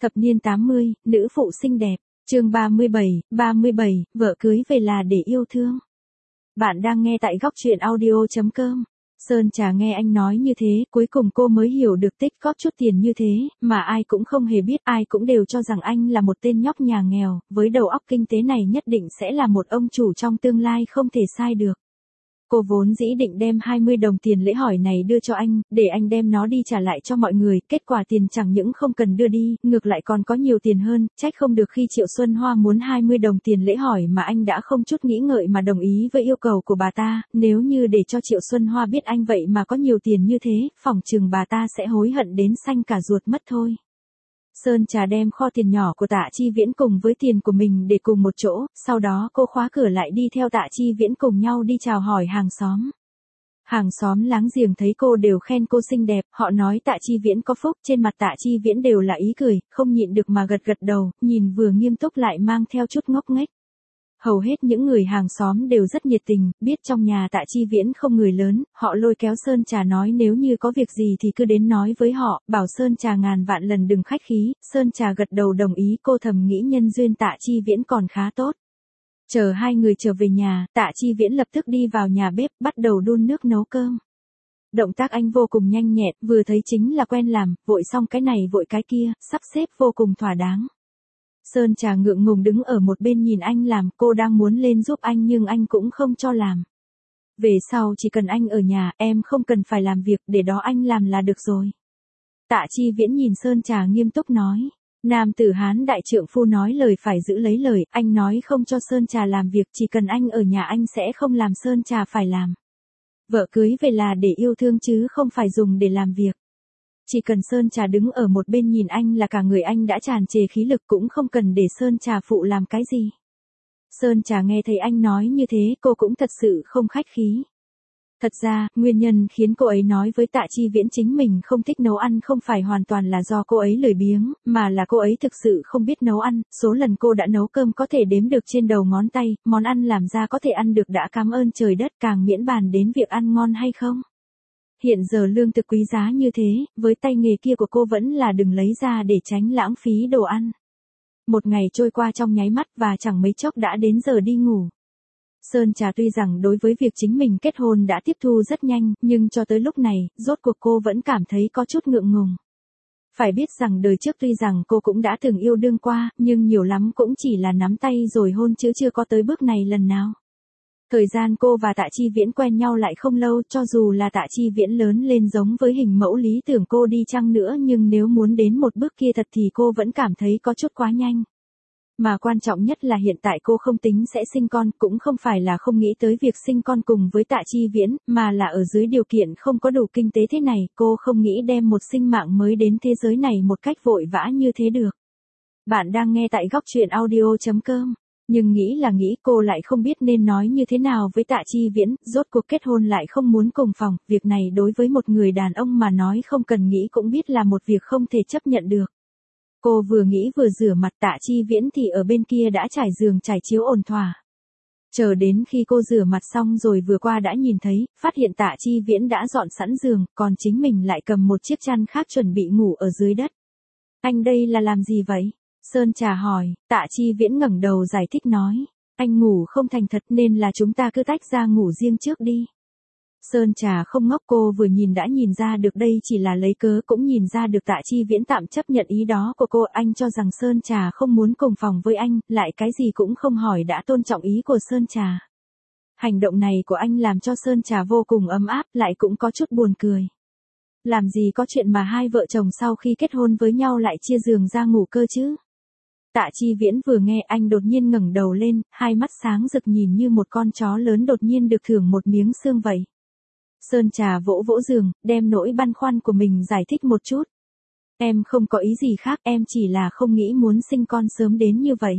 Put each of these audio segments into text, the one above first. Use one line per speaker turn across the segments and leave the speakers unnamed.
Thập niên 80, nữ phụ xinh đẹp, chương 37, vợ cưới về là để yêu thương. Bạn đang nghe tại góc truyện audio.com. Sơn Trà nghe anh nói như thế, cuối cùng cô mới hiểu được tích góp chút tiền như thế, mà ai cũng không hề biết, ai cũng đều cho rằng anh là một tên nhóc nhà nghèo, với đầu óc kinh tế này nhất định sẽ là một ông chủ trong tương lai không thể sai được. Cô vốn dĩ định đem 20 đồng tiền lễ hỏi này đưa cho anh, để anh đem nó đi trả lại cho mọi người, kết quả tiền chẳng những không cần đưa đi, ngược lại còn có nhiều tiền hơn, trách không được khi Triệu Xuân Hoa muốn 20 đồng tiền lễ hỏi mà anh đã không chút nghĩ ngợi mà đồng ý với yêu cầu của bà ta, nếu như để cho Triệu Xuân Hoa biết anh vậy mà có nhiều tiền như thế, phỏng chừng bà ta sẽ hối hận đến xanh cả ruột mất thôi. Sơn Trà đem kho tiền nhỏ của Tạ Chi Viễn cùng với tiền của mình để cùng một chỗ, sau đó cô khóa cửa lại đi theo Tạ Chi Viễn cùng nhau đi chào hỏi hàng xóm. Hàng xóm láng giềng thấy cô đều khen cô xinh đẹp, họ nói Tạ Chi Viễn có phúc, trên mặt Tạ Chi Viễn đều là ý cười, không nhịn được mà gật đầu, nhìn vừa nghiêm túc lại mang theo chút ngốc nghếch. Hầu hết những người hàng xóm đều rất nhiệt tình, biết trong nhà Tạ Chi Viễn không người lớn, họ lôi kéo Sơn Trà nói nếu như có việc gì thì cứ đến nói với họ, bảo Sơn Trà ngàn vạn lần đừng khách khí, Sơn Trà gật đầu đồng ý, cô thầm nghĩ nhân duyên Tạ Chi Viễn còn khá tốt. Chờ hai người trở về nhà, Tạ Chi Viễn lập tức đi vào nhà bếp, bắt đầu đun nước nấu cơm. Động tác anh vô cùng nhanh nhẹn, vừa thấy chính là quen làm, vội xong cái này vội cái kia, sắp xếp vô cùng thỏa đáng. Sơn Trà ngượng ngùng đứng ở một bên nhìn anh làm, cô đang muốn lên giúp anh nhưng anh cũng không cho làm. Về sau chỉ cần anh ở nhà, em không cần phải làm việc, để đó anh làm là được rồi. Tạ Chi Viễn nhìn Sơn Trà nghiêm túc nói. Nam tử Hán đại trượng phu nói lời phải giữ lấy lời, anh nói không cho Sơn Trà làm việc, chỉ cần anh ở nhà anh sẽ không làm Sơn Trà phải làm. Vợ cưới về là để yêu thương chứ không phải dùng để làm việc. Chỉ cần Sơn Trà đứng ở một bên nhìn anh là cả người anh đã tràn trề khí lực, cũng không cần để Sơn Trà phụ làm cái gì. Sơn Trà nghe thấy anh nói như thế, cô cũng thật sự không khách khí. Thật ra, nguyên nhân khiến cô ấy nói với Tạ Chi Viễn chính mình không thích nấu ăn không phải hoàn toàn là do cô ấy lười biếng, mà là cô ấy thực sự không biết nấu ăn, số lần cô đã nấu cơm có thể đếm được trên đầu ngón tay, món ăn làm ra có thể ăn được đã cảm ơn trời đất, càng miễn bàn đến việc ăn ngon hay không. Hiện giờ lương thực quý giá như thế, với tay nghề kia của cô vẫn là đừng lấy ra để tránh lãng phí đồ ăn. Một ngày trôi qua trong nháy mắt và chẳng mấy chốc đã đến giờ đi ngủ. Sơn Trà tuy rằng đối với việc chính mình kết hôn đã tiếp thu rất nhanh, nhưng cho tới lúc này, rốt cuộc cô vẫn cảm thấy có chút ngượng ngùng. Phải biết rằng đời trước tuy rằng cô cũng đã từng yêu đương qua, nhưng nhiều lắm cũng chỉ là nắm tay rồi hôn chứ chưa có tới bước này lần nào. Thời gian cô và Tạ Chi Viễn quen nhau lại không lâu, cho dù là Tạ Chi Viễn lớn lên giống với hình mẫu lý tưởng cô đi chăng nữa, nhưng nếu muốn đến một bước kia thật thì cô vẫn cảm thấy có chút quá nhanh. Mà quan trọng nhất là hiện tại cô không tính sẽ sinh con, cũng không phải là không nghĩ tới việc sinh con cùng với Tạ Chi Viễn, mà là ở dưới điều kiện không có đủ kinh tế thế này, cô không nghĩ đem một sinh mạng mới đến thế giới này một cách vội vã như thế được. Bạn đang nghe tại góc truyện audio.com. Nhưng nghĩ là nghĩ, cô lại không biết nên nói như thế nào với Tạ Chi Viễn, rốt cuộc kết hôn lại không muốn cùng phòng, việc này đối với một người đàn ông mà nói không cần nghĩ cũng biết là một việc không thể chấp nhận được. Cô vừa nghĩ vừa rửa mặt, Tạ Chi Viễn thì ở bên kia đã trải giường trải chiếu ổn thỏa. Chờ đến khi cô rửa mặt xong rồi vừa qua đã nhìn thấy, phát hiện Tạ Chi Viễn đã dọn sẵn giường, còn chính mình lại cầm một chiếc chăn khác chuẩn bị ngủ ở dưới đất. Anh đây là làm gì vậy? Sơn Trà hỏi. Tạ Chi Viễn ngẩng đầu giải thích nói. Anh ngủ không thành thật nên là chúng ta cứ tách ra ngủ riêng trước đi. Sơn Trà không ngốc, cô vừa nhìn đã nhìn ra được đây chỉ là lấy cớ, cũng nhìn ra được Tạ Chi Viễn tạm chấp nhận ý đó của cô. Anh cho rằng Sơn Trà không muốn cùng phòng với anh, lại cái gì cũng không hỏi đã tôn trọng ý của Sơn Trà. Hành động này của anh làm cho Sơn Trà vô cùng ấm áp, lại cũng có chút buồn cười. Làm gì có chuyện mà hai vợ chồng sau khi kết hôn với nhau lại chia giường ra ngủ cơ chứ? Tạ Chi Viễn vừa nghe anh đột nhiên ngẩng đầu lên, hai mắt sáng rực nhìn như một con chó lớn đột nhiên được thưởng một miếng xương vậy. Sơn Trà vỗ vỗ giường, đem nỗi băn khoăn của mình giải thích một chút. Em không có ý gì khác, em chỉ là không nghĩ muốn sinh con sớm đến như vậy.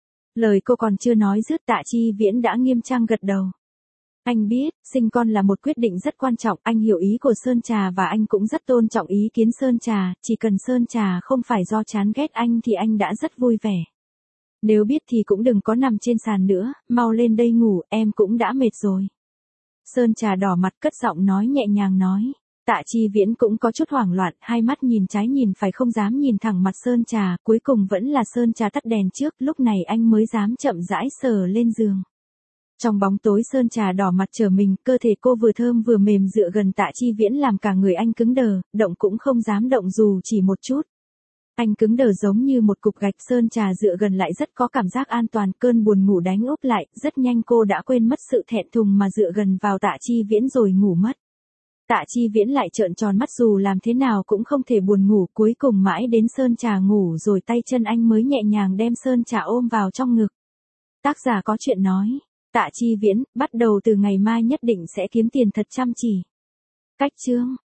Lời cô còn chưa nói dứt, Tạ Chi Viễn đã nghiêm trang gật đầu. Anh biết, sinh con là một quyết định rất quan trọng, anh hiểu ý của Sơn Trà và anh cũng rất tôn trọng ý kiến Sơn Trà, chỉ cần Sơn Trà không phải do chán ghét anh thì anh đã rất vui vẻ. Nếu biết thì cũng đừng có nằm trên sàn nữa, mau lên đây ngủ, em cũng đã mệt rồi. Sơn Trà đỏ mặt cất giọng nói nhẹ nhàng nói. Tạ Chi Viễn cũng có chút hoảng loạn, hai mắt nhìn trái nhìn phải không dám nhìn thẳng mặt Sơn Trà, cuối cùng vẫn là Sơn Trà tắt đèn trước, lúc này anh mới dám chậm rãi sờ lên giường. Trong bóng tối Sơn Trà đỏ mặt trở mình, cơ thể cô vừa thơm vừa mềm dựa gần Tạ Chi Viễn làm cả người anh cứng đờ, động cũng không dám động dù chỉ một chút. Anh cứng đờ giống như một cục gạch. Sơn Trà dựa gần lại rất có cảm giác an toàn, cơn buồn ngủ đánh úp lại, rất nhanh cô đã quên mất sự thẹn thùng mà dựa gần vào Tạ Chi Viễn rồi ngủ mất. Tạ Chi Viễn lại trợn tròn mắt dù làm thế nào cũng không thể buồn ngủ, cuối cùng mãi đến Sơn Trà ngủ rồi tay chân anh mới nhẹ nhàng đem Sơn Trà ôm vào trong ngực. Tác giả có chuyện nói, Tạ Chi Viễn, bắt đầu từ ngày mai nhất định sẽ kiếm tiền thật chăm chỉ. Cách chương